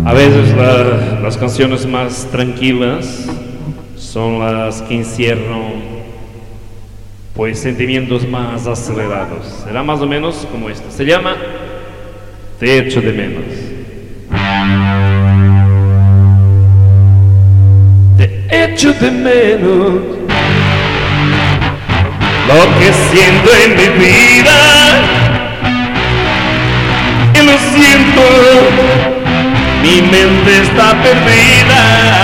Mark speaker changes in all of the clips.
Speaker 1: A veces las canciones más tranquilas son las que encierran pues sentimientos más acelerados. Será más o menos como esta. Se llama Te echo de menos. Te echo de menos, lo que siento en mi vida, y lo siento, mi mente está perdida.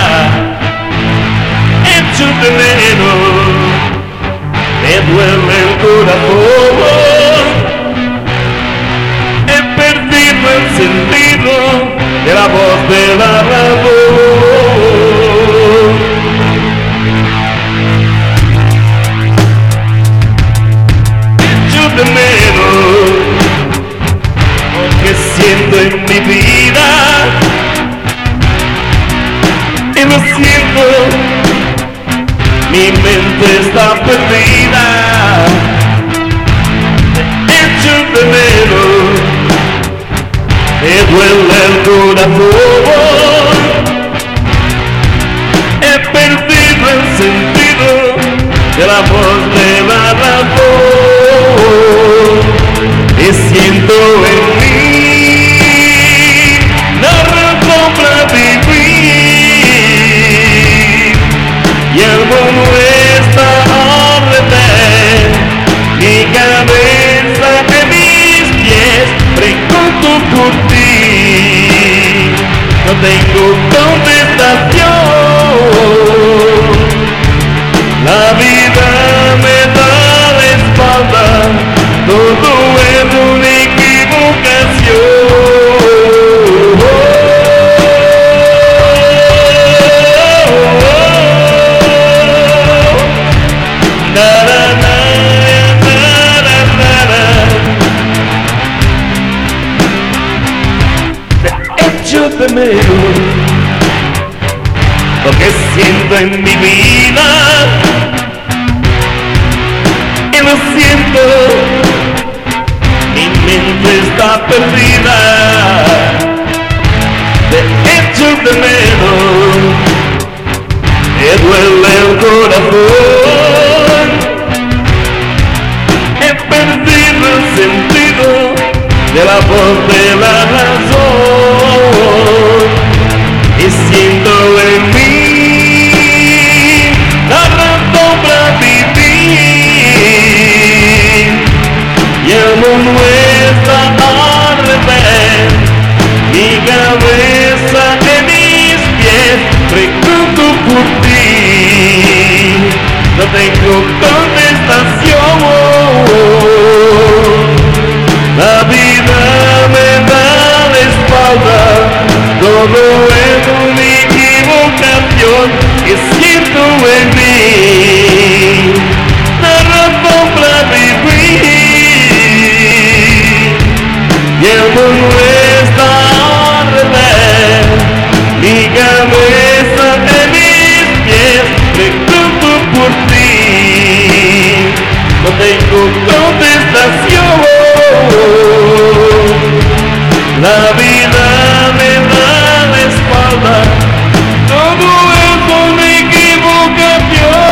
Speaker 1: Echo de menos, me duele el corazón, he perdido el sentido de la voz de la razón. Echo de menos lo que siento en mi vida, y lo siento, mi mente está perdida. Te echo de menos, me duele el corazón, he perdido el sentido de la voz de la razón. Y siento en mí la razón para vivir, y el mundo está al revés, mi cabeza de mis pies, pregunto por ti, no tengo contestación. La vida me da la espalda, todo es una equivocación. De menos lo que siento en mi vida, y lo siento, mi mente está perdida. Te echo de menos, me duele el corazón, he perdido el sentido de la voz de la razón. Y siento en mí la razón para vivir, y el mundo está al revés, mi cabeza en mis pies, pregunto por ti, no tengo contestación. La vida me da la espalda, todo es una equivocación, y siento en mí la razón para vivir, y el mundo está al revés, mi cabeza en mis pies, pregunto por ti, no tengo contestación. La vida me da la espalda, todo es una equivocación.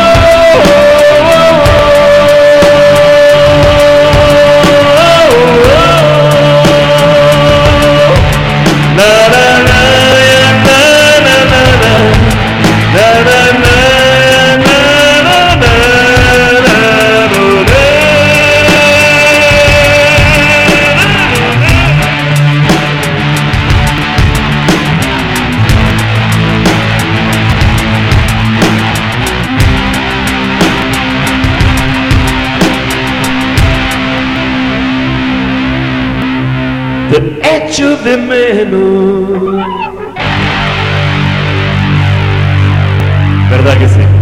Speaker 1: Na na na na na na na na na. Te echo de menos. ¿Verdad que sí?